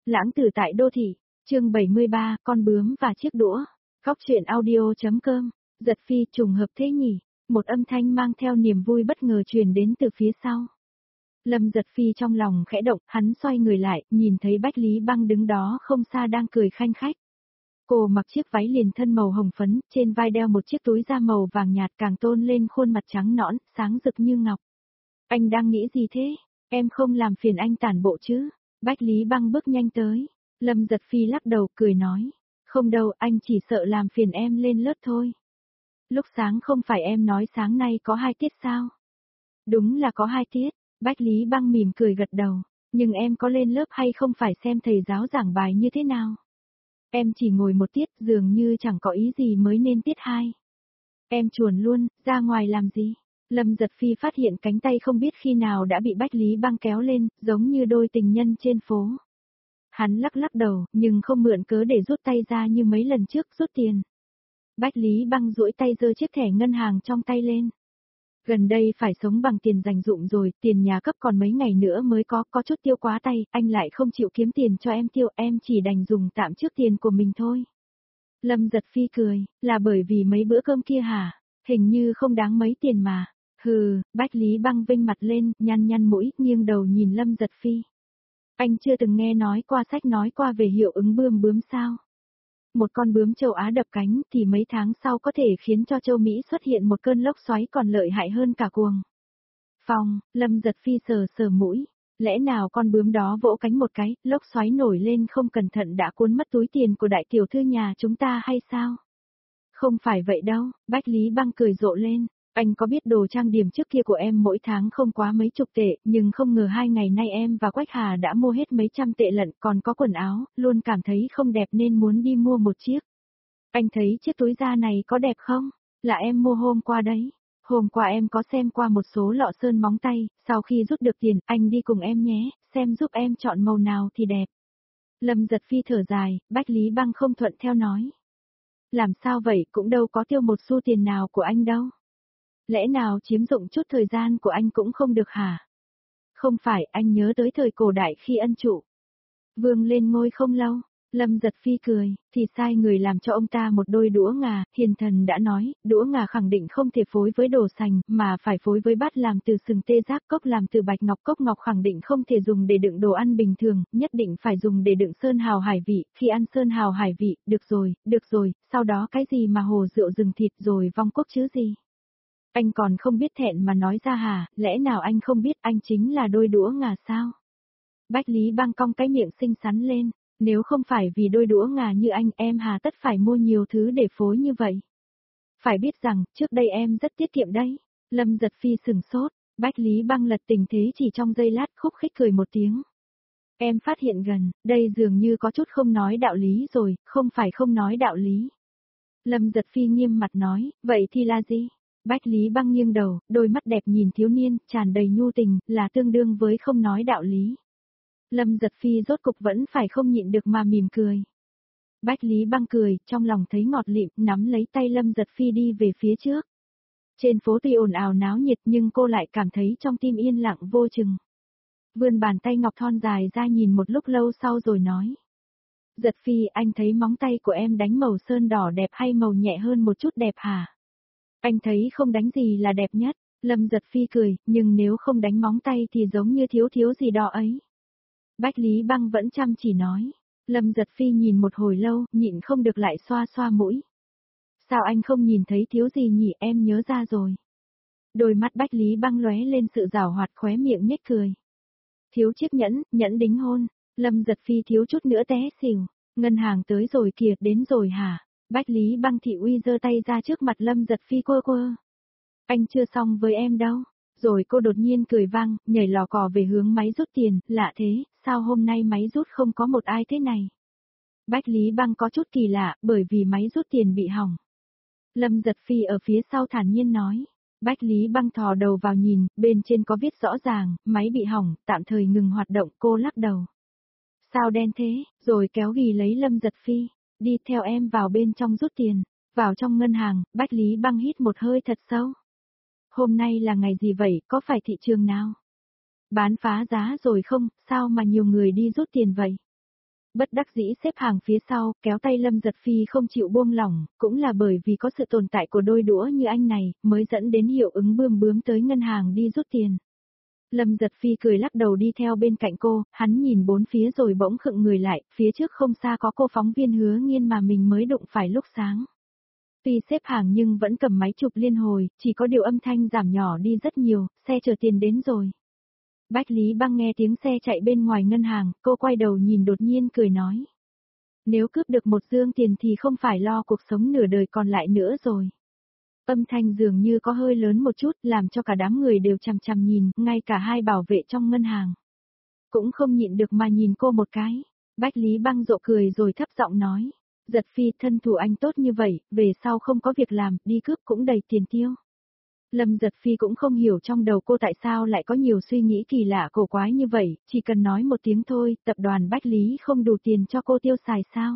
Lãng tử tại đô thị, chương 73, con bướm và chiếc đũa. Góc truyện audio.com. Giật Phi, trùng hợp thế nhỉ? Một âm thanh mang theo niềm vui bất ngờ truyền đến từ phía sau. Lâm Giật Phi trong lòng khẽ động, hắn xoay người lại, nhìn thấy Bách Lý Băng đứng đó không xa đang cười khanh khách. Cô mặc chiếc váy liền thân màu hồng phấn, trên vai đeo một chiếc túi da màu vàng nhạt càng tôn lên khuôn mặt trắng nõn, sáng rực như ngọc. Anh đang nghĩ gì thế? Em không làm phiền anh tản bộ chứ? Bách Lý Băng bước nhanh tới. Lâm Giật Phi lắc đầu cười nói. Không đâu, anh chỉ sợ làm phiền em lên lớp thôi. Lúc sáng không phải em nói sáng nay có 2 tiết sao? Đúng là có 2 tiết. Bách Lý Băng mỉm cười gật đầu. Nhưng em có lên lớp hay không phải xem thầy giáo giảng bài như thế nào? Em chỉ ngồi 1 tiết, dường như chẳng có ý gì mới nên tiết 2. Em chuồn luôn, ra ngoài làm gì? Lâm Giật Phi phát hiện cánh tay không biết khi nào đã bị Bách Lý Băng kéo lên, giống như đôi tình nhân trên phố. Hắn lắc lắc đầu, nhưng không mượn cớ để rút tay ra như mấy lần trước rút tiền. Bách Lý Băng duỗi tay giơ chiếc thẻ ngân hàng trong tay lên. Gần đây phải sống bằng tiền dành dụm rồi, tiền nhà cấp còn mấy ngày nữa mới có chút tiêu quá tay, anh lại không chịu kiếm tiền cho em tiêu, em chỉ đành dùng tạm trước tiền của mình thôi. Lâm Giật Phi cười, là bởi vì mấy bữa cơm kia hả? Hình như không đáng mấy tiền mà. Hừ, Bách Lý Băng vinh mặt lên, nhăn mũi, nghiêng đầu nhìn Lâm Giật Phi. Anh chưa từng nghe nói qua sách nói qua về hiệu ứng bướm sao? Một con bướm châu Á đập cánh thì mấy tháng sau có thể khiến cho châu Mỹ xuất hiện một cơn lốc xoáy còn lợi hại hơn cả cuồng phong. Lâm Giật Phi sờ mũi. Lẽ nào con bướm đó vỗ cánh một cái, lốc xoáy nổi lên không cẩn thận đã cuốn mất túi tiền của đại tiểu thư nhà chúng ta hay sao? Không phải vậy đâu, Bách Lý Băng cười rộ lên. Anh có biết đồ trang điểm trước kia của em mỗi tháng không quá mấy chục tệ, nhưng không ngờ 2 ngày nay em và Quách Hà đã mua hết mấy trăm tệ lận, còn có quần áo, luôn cảm thấy không đẹp nên muốn đi mua một chiếc. Anh thấy chiếc túi da này có đẹp không? Là em mua hôm qua đấy. Hôm qua em có xem qua một số lọ sơn móng tay, sau khi rút được tiền, anh đi cùng em nhé, xem giúp em chọn màu nào thì đẹp. Lâm Giật Phi thở dài, Bách Lý Băng không thuận theo nói. Làm sao vậy, cũng đâu có tiêu một xu tiền nào của anh đâu. Lẽ nào chiếm dụng chút thời gian của anh cũng không được hả? Không phải, anh nhớ tới thời cổ đại khi ân trụ vương lên ngôi không lâu. Lâm Giật Phi cười, thì sai người làm cho ông ta một đôi đũa ngà, hiền thần đã nói, đũa ngà khẳng định không thể phối với đồ sành, mà phải phối với bát làm từ sừng tê giác, cốc làm từ bạch ngọc, cốc ngọc khẳng định không thể dùng để đựng đồ ăn bình thường, nhất định phải dùng để đựng sơn hào hải vị, khi ăn sơn hào hải vị, được rồi, sau đó cái gì mà hồ rượu rừng thịt rồi vong cốc chứ gì. Anh còn không biết thẹn mà nói ra hả, lẽ nào anh không biết anh chính là đôi đũa ngà sao? Bách Lý Băng cong cái miệng xinh xắn lên. Nếu không phải vì đôi đũa ngà như anh em hà tất phải mua nhiều thứ để phối như vậy. Phải biết rằng, trước đây em rất tiết kiệm đấy. Lâm Giật Phi sừng sốt, Bách Lý Băng lật tình thế chỉ trong giây lát khúc khích cười một tiếng. Em phát hiện gần, đây dường như có chút không nói đạo lý rồi, không phải không nói đạo lý. Lâm Giật Phi nghiêm mặt nói, vậy thì là gì? Bách Lý Băng nghiêng đầu, đôi mắt đẹp nhìn thiếu niên, tràn đầy nhu tình, là tương đương với không nói đạo lý. Lâm Giật Phi rốt cục vẫn phải không nhịn được mà mỉm cười. Bách Lý Băng cười, trong lòng thấy ngọt lịm, nắm lấy tay Lâm Giật Phi đi về phía trước. Trên phố tuy ồn ào náo nhiệt nhưng cô lại cảm thấy trong tim yên lặng vô chừng. Vươn bàn tay ngọc thon dài ra nhìn một lúc lâu sau rồi nói. Giật Phi, anh thấy móng tay của em đánh màu sơn đỏ đẹp hay màu nhẹ hơn một chút đẹp hả? Anh thấy không đánh gì là đẹp nhất. Lâm Giật Phi cười, nhưng nếu không đánh móng tay thì giống như thiếu gì đó ấy. Bách Lý Băng vẫn chăm chỉ nói. Lâm Giật Phi nhìn một hồi lâu, nhịn không được lại xoa mũi. Sao anh không nhìn thấy thiếu gì nhỉ, em nhớ ra rồi. Đôi mắt Bách Lý Băng lóe lên sự giảo hoạt, khóe miệng nhếch cười. Thiếu chiếc nhẫn đính hôn. Lâm Giật Phi thiếu chút nữa té xỉu. Ngân hàng tới rồi kìa, đến rồi hả? Bách Lý Băng thị uy giơ tay ra trước mặt Lâm Giật Phi quơ. Anh chưa xong với em đâu. Rồi cô đột nhiên cười vang, nhảy lò cò về hướng máy rút tiền, lạ thế, sao hôm nay máy rút không có một ai thế này? Bách Lý Băng có chút kỳ lạ, bởi vì máy rút tiền bị hỏng. Lâm Giật Phi ở phía sau thản nhiên nói. Bách Lý Băng thò đầu vào nhìn, bên trên có viết rõ ràng, máy bị hỏng, tạm thời ngừng hoạt động, cô lắc đầu. Sao đen thế, rồi kéo ghì lấy Lâm Giật Phi, đi theo em vào bên trong rút tiền. Vào trong ngân hàng, Bách Lý Băng hít một hơi thật sâu. Hôm nay là ngày gì vậy, có phải thị trường nào? Bán phá giá rồi không, sao mà nhiều người đi rút tiền vậy? Bất đắc dĩ xếp hàng phía sau, kéo tay Lâm Giật Phi không chịu buông lỏng, cũng là bởi vì có sự tồn tại của đôi đũa như anh này, mới dẫn đến hiệu ứng bươm bướm tới ngân hàng đi rút tiền. Lâm Giật Phi cười lắc đầu đi theo bên cạnh cô, hắn nhìn bốn phía rồi bỗng khựng người lại, phía trước không xa có cô phóng viên Hứa Nghiên mà mình mới đụng phải lúc sáng. Tuy xếp hàng nhưng vẫn cầm máy chụp liên hồi, chỉ có điều âm thanh giảm nhỏ đi rất nhiều, xe chờ tiền đến rồi. Bách Lý Băng nghe tiếng xe chạy bên ngoài ngân hàng, cô quay đầu nhìn đột nhiên cười nói. Nếu cướp được một dương tiền thì không phải lo cuộc sống nửa đời còn lại nữa rồi. Âm thanh dường như có hơi lớn một chút, làm cho cả đám người đều chằm chằm nhìn, ngay cả hai bảo vệ trong ngân hàng. Cũng không nhịn được mà nhìn cô một cái. Bách Lý Băng rộ cười rồi thấp giọng nói. Giật Phi, thân thủ anh tốt như vậy, về sau không có việc làm, đi cướp cũng đầy tiền tiêu. Lâm Giật Phi cũng không hiểu trong đầu cô tại sao lại có nhiều suy nghĩ kỳ lạ cổ quái như vậy, chỉ cần nói một tiếng thôi, tập đoàn Bách Lý không đủ tiền cho cô tiêu xài sao.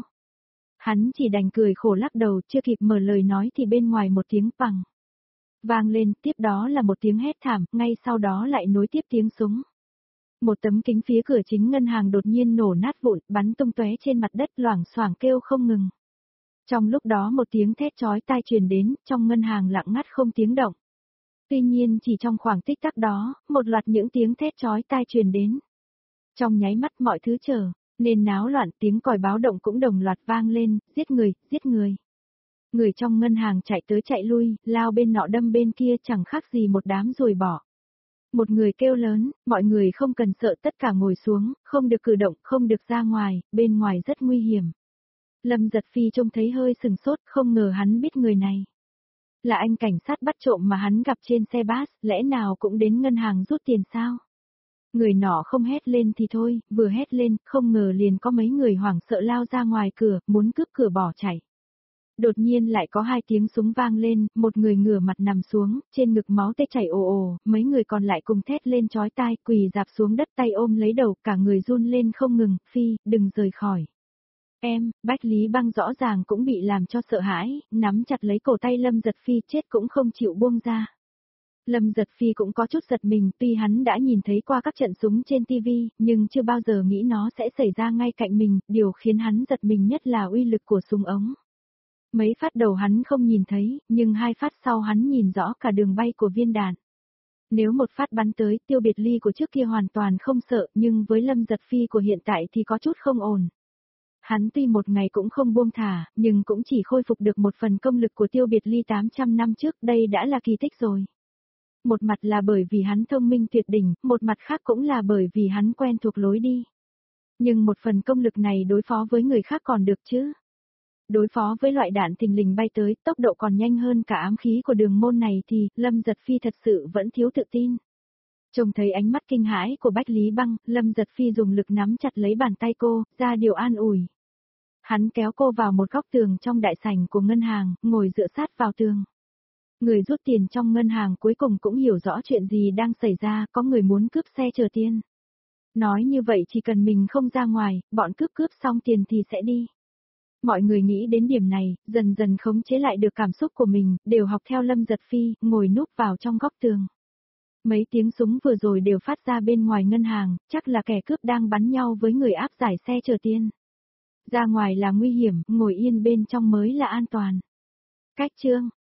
Hắn chỉ đành cười khổ lắc đầu, chưa kịp mở lời nói thì bên ngoài một tiếng bằng vang lên, tiếp đó là một tiếng hét thảm, ngay sau đó lại nối tiếp tiếng súng. Một tấm kính phía cửa chính ngân hàng đột nhiên nổ nát vụn, bắn tung tóe trên mặt đất, loảng xoảng kêu không ngừng. Trong lúc đó một tiếng thét chói tai truyền đến, trong ngân hàng lặng ngắt không tiếng động. Tuy nhiên chỉ trong khoảng tích tắc đó, một loạt những tiếng thét chói tai truyền đến. Trong nháy mắt mọi thứ nên náo loạn, tiếng còi báo động cũng đồng loạt vang lên, giết người, giết người. Người trong ngân hàng chạy tới chạy lui, lao bên nọ đâm bên kia chẳng khác gì một đám ruồi bọ. Một người kêu lớn, mọi người không cần sợ, tất cả ngồi xuống, không được cử động, không được ra ngoài, bên ngoài rất nguy hiểm. Lâm Giật Phi trông thấy hơi sừng sốt, không ngờ hắn biết người này. Là anh cảnh sát bắt trộm mà hắn gặp trên xe bus, lẽ nào cũng đến ngân hàng rút tiền sao? Người nọ không hét lên thì thôi, vừa hét lên, không ngờ liền có mấy người hoảng sợ lao ra ngoài cửa, muốn cướp cửa bỏ chạy. Đột nhiên lại có hai tiếng súng vang lên, một người ngửa mặt nằm xuống, trên ngực máu tê chảy ồ ồ, mấy người còn lại cùng thét lên chói tai, quỳ dạp xuống đất tay ôm lấy đầu, cả người run lên không ngừng, Phi, đừng rời khỏi. Em, Bách Lý Băng rõ ràng cũng bị làm cho sợ hãi, nắm chặt lấy cổ tay Lâm Giật Phi chết cũng không chịu buông ra. Lâm Giật Phi cũng có chút giật mình, tuy hắn đã nhìn thấy qua các trận súng trên TV, nhưng chưa bao giờ nghĩ nó sẽ xảy ra ngay cạnh mình, điều khiến hắn giật mình nhất là uy lực của súng ống. Mấy phát đầu hắn không nhìn thấy, nhưng hai phát sau hắn nhìn rõ cả đường bay của viên đạn. Nếu một phát bắn tới, Tiêu Biệt Ly của trước kia hoàn toàn không sợ, nhưng với Lâm Giật Phi của hiện tại thì có chút không ổn. Hắn tuy một ngày cũng không buông thả, nhưng cũng chỉ khôi phục được một phần công lực của Tiêu Biệt Ly 800 năm trước, đây đã là kỳ tích rồi. Một mặt là bởi vì hắn thông minh tuyệt đỉnh, một mặt khác cũng là bởi vì hắn quen thuộc lối đi. Nhưng một phần công lực này đối phó với người khác còn được chứ. Đối phó với loại đạn thình lình bay tới, tốc độ còn nhanh hơn cả ám khí của đường môn này thì, Lâm Giật Phi thật sự vẫn thiếu tự tin. Trông thấy ánh mắt kinh hãi của Bách Lý Băng, Lâm Giật Phi dùng lực nắm chặt lấy bàn tay cô, ra điều an ủi. Hắn kéo cô vào một góc tường trong đại sảnh của ngân hàng, ngồi dựa sát vào tường. Người rút tiền trong ngân hàng cuối cùng cũng hiểu rõ chuyện gì đang xảy ra, có người muốn cướp xe chờ tiền. Nói như vậy chỉ cần mình không ra ngoài, bọn cướp xong tiền thì sẽ đi. Mọi người nghĩ đến điểm này, dần dần khống chế lại được cảm xúc của mình, đều học theo Lâm Giật Phi, ngồi núp vào trong góc tường. Mấy tiếng súng vừa rồi đều phát ra bên ngoài ngân hàng, chắc là kẻ cướp đang bắn nhau với người áp giải xe chờ tiền. Ra ngoài là nguy hiểm, ngồi yên bên trong mới là an toàn. Cách chương